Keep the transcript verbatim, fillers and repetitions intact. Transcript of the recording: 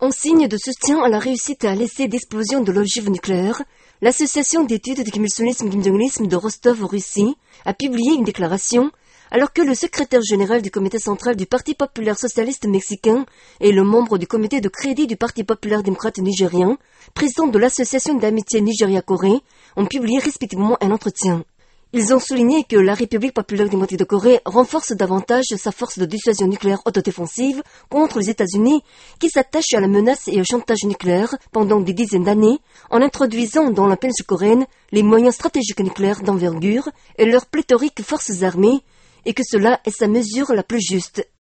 En signe de soutien à la réussite à l'essai d'explosion de l'ogive nucléaire, l'association d'études de Kim Il-sungisme Kim Jong-ilisme de Rostov en Russie a publié une déclaration alors que le secrétaire général du comité central du Parti populaire socialiste mexicain et le membre du comité de crédit du Parti populaire démocrate nigérien, président de l'association d'amitié Nigeria-Corée, ont publié respectivement un entretien. Ils ont souligné que la République populaire démocratique de Corée renforce davantage sa force de dissuasion nucléaire autodéfensive contre les États-Unis qui s'attachent à la menace et au chantage nucléaire pendant des dizaines d'années en introduisant dans la péninsule coréenne les moyens stratégiques nucléaires d'envergure et leurs pléthoriques forces armées et que cela est sa mesure la plus juste.